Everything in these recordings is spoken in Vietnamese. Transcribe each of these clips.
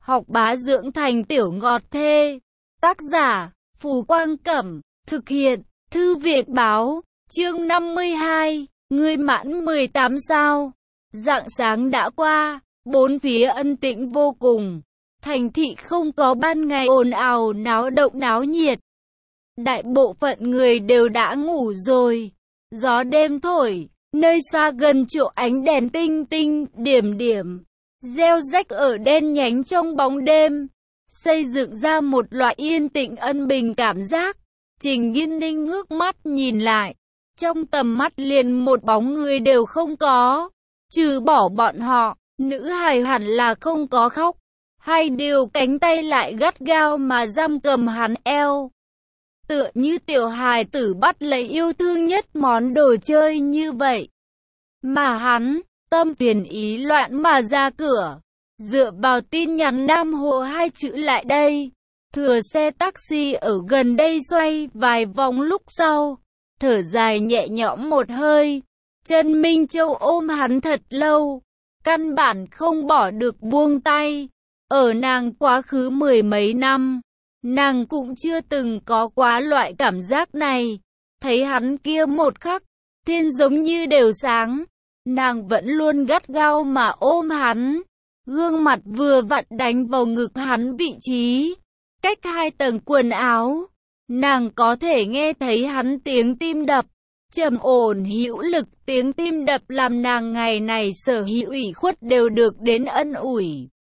học bá dưỡng thành tiểu ngọt thê. Tác giả, Phù Quang Cẩm, thực hiện, Thư Viện Báo, chương 52, ngươi mãn 18 sao. Rạng sáng đã qua, bốn phía ân tĩnh vô cùng. Thành thị không có ban ngày ồn ào náo động náo nhiệt. Đại bộ phận người đều đã ngủ rồi. Gió đêm thổi, nơi xa gần chỗ ánh đèn tinh tinh, điểm điểm, reo rách ở đen nhánh trong bóng đêm, xây dựng ra một loại yên tĩnh ân bình cảm giác. Trình Nghiên Ninh ngước mắt nhìn lại, trong tầm mắt liền một bóng người đều không có, trừ bỏ bọn họ, nữ hài hẳn là không có khóc, hay điều cánh tay lại gắt gao mà giam cầm hắn eo. Tựa như tiểu hài tử bắt lấy yêu thương nhất món đồ chơi như vậy. Mà hắn, tâm phiền ý loạn mà ra cửa, dựa vào tin nhắn Nam Hồ hai chữ lại đây. Thừa xe taxi ở gần đây xoay vài vòng lúc sau, thở dài nhẹ nhõm một hơi. Trần Minh Châu ôm hắn thật lâu, căn bản không bỏ được buông tay. Ở nàng quá khứ mười mấy năm, nàng cũng chưa từng có quá loại cảm giác này. Thấy hắn kia một khắc, thiên giống như đều sáng, nàng vẫn luôn gắt gao mà ôm hắn. Gương mặt vừa vặn đánh vào ngực hắn vị trí, cách hai tầng quần áo. Nàng có thể nghe thấy hắn tiếng tim đập, trầm ổn hữu lực tiếng tim đập làm nàng ngày này sở hữu ủy khuất đều được đến ân ủi.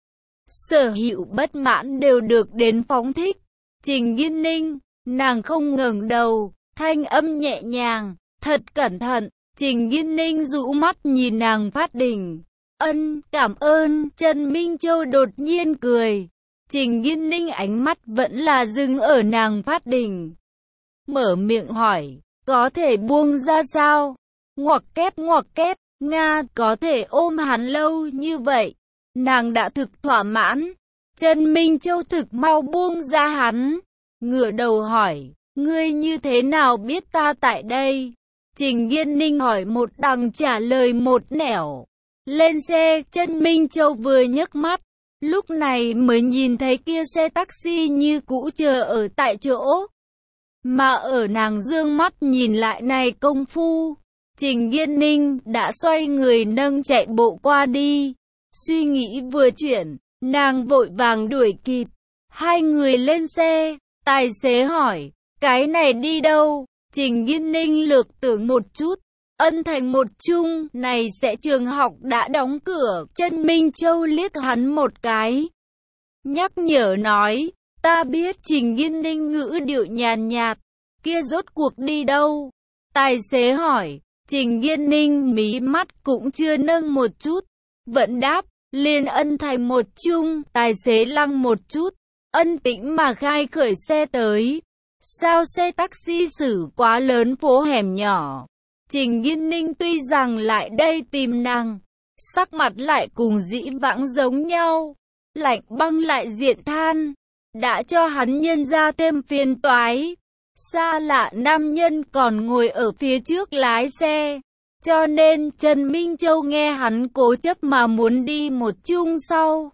Sở hữu bất mãn đều được đến phóng thích. Trình Nghiên Ninh, nàng không ngẩng đầu, thanh âm nhẹ nhàng, thật cẩn thận. Trình Nghiên Ninh rũ mắt nhìn nàng phát đỉnh. Cảm ơn. Trần Minh Châu đột nhiên cười. Trình Nghiên Ninh ánh mắt vẫn là dừng ở nàng phát đỉnh. Mở miệng hỏi, có thể buông ra sao? Ngoặc kép, Nga có thể ôm hắn lâu như vậy. Nàng đã thực thỏa mãn. Trần Minh Châu thực mau buông ra hắn. Ngửa đầu hỏi, ngươi như thế nào biết ta tại đây? Trình Nghiên Ninh hỏi một đằng trả lời một nẻo. Lên xe, Trần Minh Châu vừa nhấc mắt, lúc này mới nhìn thấy kia xe taxi như cũ chờ ở tại chỗ. Mà ở nàng dương mắt nhìn lại này công phu, Trình Nghiên Ninh đã xoay người nâng chạy bộ qua đi. Suy nghĩ vừa chuyển, nàng vội vàng đuổi kịp. Hai người lên xe, tài xế hỏi, cái này đi đâu? Trình Nghiên Ninh lược tưởng một chút, Ân Thành một chung, này sẽ trường học đã đóng cửa. Trần Minh Châu liếc hắn một cái, nhắc nhở nói, ta biết. Trình Nghiên Ninh ngữ điệu nhàn nhạt, kia rốt cuộc đi đâu? Tài xế hỏi. Trình Nghiên Ninh mí mắt cũng chưa nâng một chút, vẫn đáp, liền Ân Thành một chung. Tài xế lăng một chút, ân tĩnh mà khai khởi xe tới. Sao xe taxi xử quá lớn phố hẻm nhỏ? Trình Nghiên Ninh tuy rằng lại đây tìm nàng, sắc mặt lại cùng dĩ vãng giống nhau, lạnh băng lại diện than, đã cho hắn nhân ra thêm phiền toái. Xa lạ nam nhân còn ngồi ở phía trước lái xe, cho nên Trần Minh Châu nghe hắn cố chấp mà muốn đi một chung sau,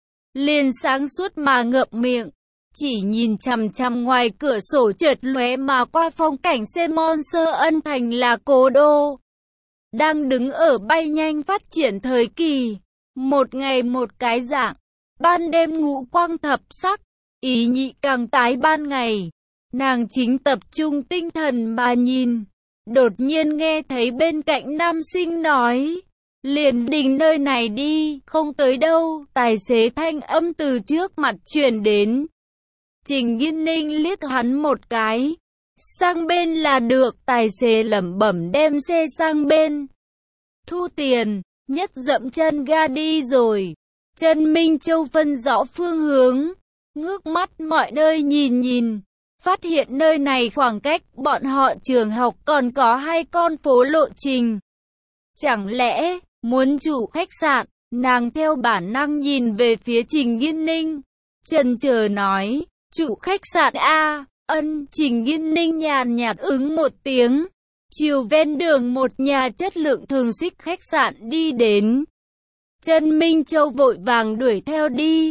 liền sáng suốt mà ngậm miệng, chỉ nhìn chằm chằm ngoài cửa sổ chợt lóe mà qua phong cảnh Semon Sơ Ân Thành là cố đô, đang đứng ở bay nhanh phát triển thời kỳ, một ngày một cái dạng, ban đêm ngũ quang thập sắc, ý nhị càng tái ban ngày. Nàng chính tập trung tinh thần mà nhìn, đột nhiên nghe thấy bên cạnh nam sinh nói, liền đình nơi này đi, không tới đâu. Tài xế thanh âm từ trước mặt truyền đến. Trình Nghiên Ninh liếc hắn một cái, sang bên là được. Tài xế lẩm bẩm đem xe sang bên, thu tiền, nhất dậm chân ga đi rồi. Trần Minh Châu phân rõ phương hướng, ngước mắt mọi nơi nhìn nhìn, phát hiện nơi này khoảng cách bọn họ trường học còn có 2 con phố lộ trình. Chẳng lẽ muốn chủ khách sạn? Nàng theo bản năng nhìn về phía Trình Nghiên Ninh, chần chờ nói, chủ khách sạn a? Trình Nghiên Ninh nhàn nhạt ứng một tiếng. Chiều ven đường một nhà chất lượng thường xích khách sạn đi đến. Trần Minh Châu vội vàng đuổi theo đi.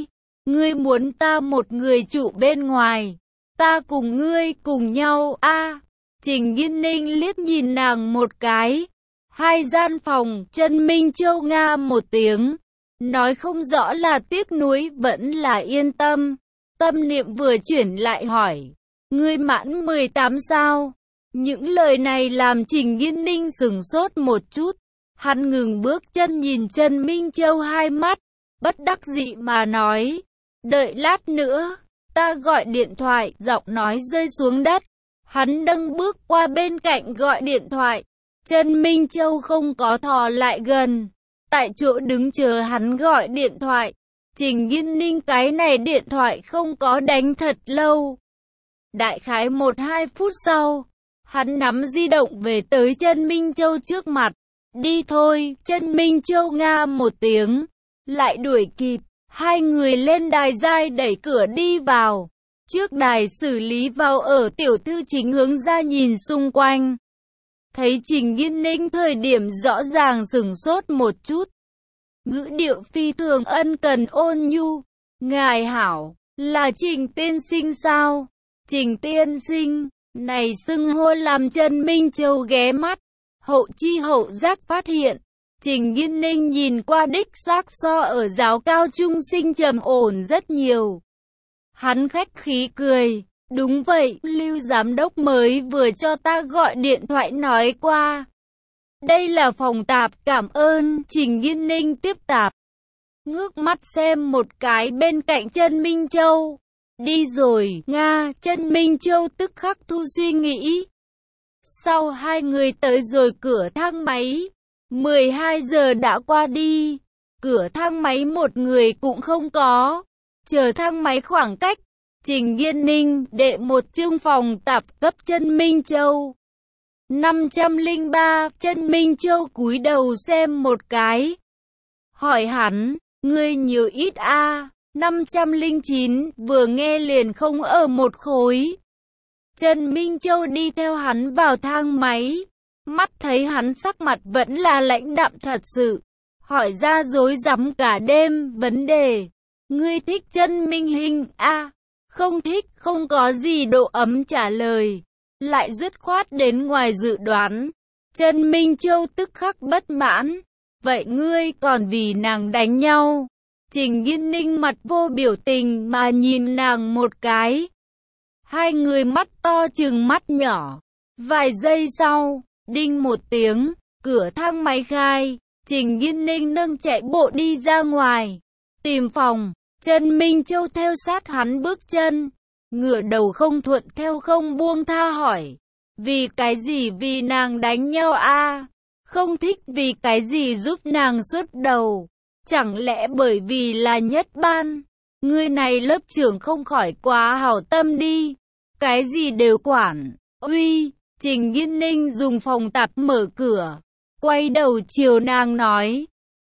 Ngươi muốn ta một người trụ bên ngoài, ta cùng ngươi cùng nhau a. Trình Nghiên Ninh liếc nhìn nàng một cái. Hai gian phòng, Chân Minh Châu nga một tiếng. Nói không rõ là tiếc nuối vẫn là yên tâm. Tâm niệm vừa chuyển lại hỏi. Ngươi mãn 18 sao? Những lời này làm Trình Nghiên Ninh sửng sốt một chút. Hắn ngừng bước chân nhìn Chân Minh Châu hai mắt. Bất đắc dĩ mà nói. Đợi lát nữa, ta gọi điện thoại, giọng nói rơi xuống đất. Hắn nâng bước qua bên cạnh gọi điện thoại. Chân Minh Châu không có thò lại gần. Tại chỗ đứng chờ hắn gọi điện thoại. Trình Nghiên Ninh cái này điện thoại không có đánh thật lâu. Đại khái 1-2 phút sau, hắn nắm di động về tới Chân Minh Châu trước mặt. Đi thôi, Chân Minh Châu nga một tiếng. Lại đuổi kịp, hai người lên đài giai đẩy cửa đi vào. Trước đài xử lý vào ở tiểu thư chính hướng ra nhìn xung quanh. Thấy Trình Nghiên Ninh thời điểm rõ ràng sửng sốt một chút. Ngữ điệu phi thường ân cần ôn nhu. Ngài hảo, là Trình tiên sinh sao? Trình tiên sinh, này xưng hô làm Chân Minh Châu ghé mắt. Hậu chi hậu giác phát hiện. Trình Nghiên Ninh nhìn qua đích xác so ở giáo cao trung sinh trầm ổn rất nhiều. Hắn khách khí cười. Đúng vậy, Lưu giám đốc mới vừa cho ta gọi điện thoại nói qua. Đây là phòng tạp, cảm ơn. Trình Nghiên Ninh tiếp tạp. Ngước mắt xem một cái bên cạnh Chân Minh Châu. Đi rồi, Nga. Chân Minh Châu tức khắc thu suy nghĩ. Sau hai người tới rồi cửa thang máy. 12 giờ đã qua đi. Cửa thang máy một người cũng không có. Chờ thang máy khoảng cách. Trình Nghiên Ninh đệ một chương phòng tạp cấp Chân Minh Châu. 503. Chân Minh Châu cúi đầu xem một cái. Hỏi hắn, ngươi nhiều ít a? 509. Vừa nghe liền không ở một khối. Chân Minh Châu đi theo hắn vào thang máy. Mắt thấy hắn sắc mặt vẫn là lãnh đạm thật sự. Hỏi ra rối rắm cả đêm vấn đề. Ngươi thích Chân Minh Hình a? Không thích, không có gì độ ấm trả lời. Lại dứt khoát đến ngoài dự đoán. Chân Minh Châu tức khắc bất mãn. Vậy ngươi còn vì nàng đánh nhau? Trình Nghiên Ninh mặt vô biểu tình mà nhìn nàng một cái. Hai người mắt to chừng mắt nhỏ. Vài giây sau, đinh một tiếng, cửa thang máy khai. Trình Nghiên Ninh nâng chạy bộ đi ra ngoài. Tìm phòng. Chân Minh Châu theo sát hắn bước chân. Ngửa đầu không thuận theo không buông tha hỏi. Vì cái gì vì nàng đánh nhau a? Không thích vì cái gì giúp nàng xuất đầu? Chẳng lẽ bởi vì là nhất ban? Người này lớp trưởng không khỏi quá hảo tâm đi. Cái gì đều quản. Uy, Trình Nghiên Ninh dùng phòng tạp mở cửa. Quay đầu chiều nàng nói.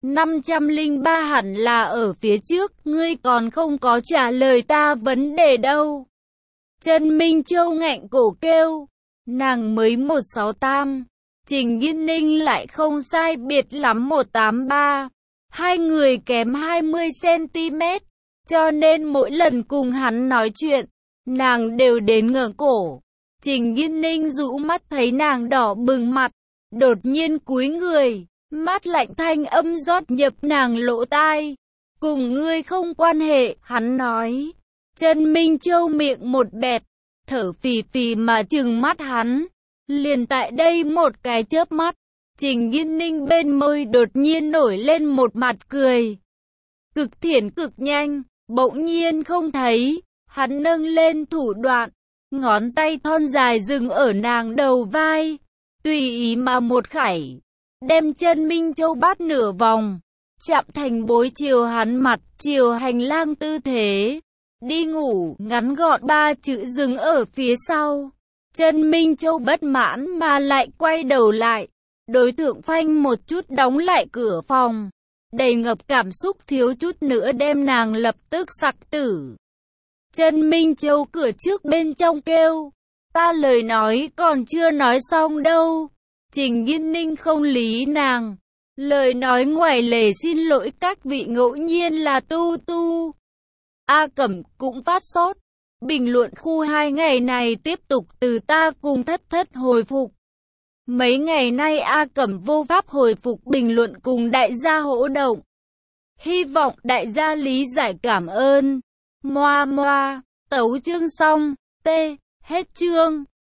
503 hẳn là ở phía trước, ngươi còn không có trả lời ta vấn đề đâu. Chân Minh Châu ngạnh cổ kêu, nàng mới 168, Trình Nghiên Ninh lại không sai biệt lắm 183, hai người kém 20cm, cho nên mỗi lần cùng hắn nói chuyện, nàng đều đến ngửa cổ. Trình Nghiên Ninh rũ mắt thấy nàng đỏ bừng mặt, đột nhiên cúi người. Mát lạnh thanh âm rót nhập nàng lỗ tai. Cùng ngươi không quan hệ, hắn nói. Chân Minh Châu miệng một bẹt, thở phì phì mà trừng mắt hắn. Liền tại đây một cái chớp mắt, Trình Nghiên Ninh bên môi đột nhiên nổi lên một mặt cười. Cực thiển cực nhanh, bỗng nhiên không thấy, hắn nâng lên thủ đoạn, ngón tay thon dài dừng ở nàng đầu vai, tùy ý mà một khải. Đem Chân Minh Châu bắt nửa vòng, chạm thành bối chiều hắn mặt, chiều hành lang tư thế. Đi ngủ, ngắn gọn ba chữ dừng ở phía sau. Chân Minh Châu bất mãn mà lại quay đầu lại. Đối tượng phanh một chút đóng lại cửa phòng. Đầy ngập cảm xúc thiếu chút nữa đem nàng lập tức sặc tử. Chân Minh Châu cửa trước bên trong kêu. Ta lời nói còn chưa nói xong đâu. Trình Nghiên Ninh không lý nàng. Lời nói ngoài lề xin lỗi các vị ngẫu nhiên là tu tu. A Cẩm cũng phát sốt. Bình luận khu 2 ngày này tiếp tục từ ta cùng thất thất hồi phục. Mấy ngày nay A Cẩm vô pháp hồi phục bình luận cùng đại gia hỗ động. Hy vọng đại gia lý giải cảm ơn. Moa moa, tấu chương xong. T. Hết chương.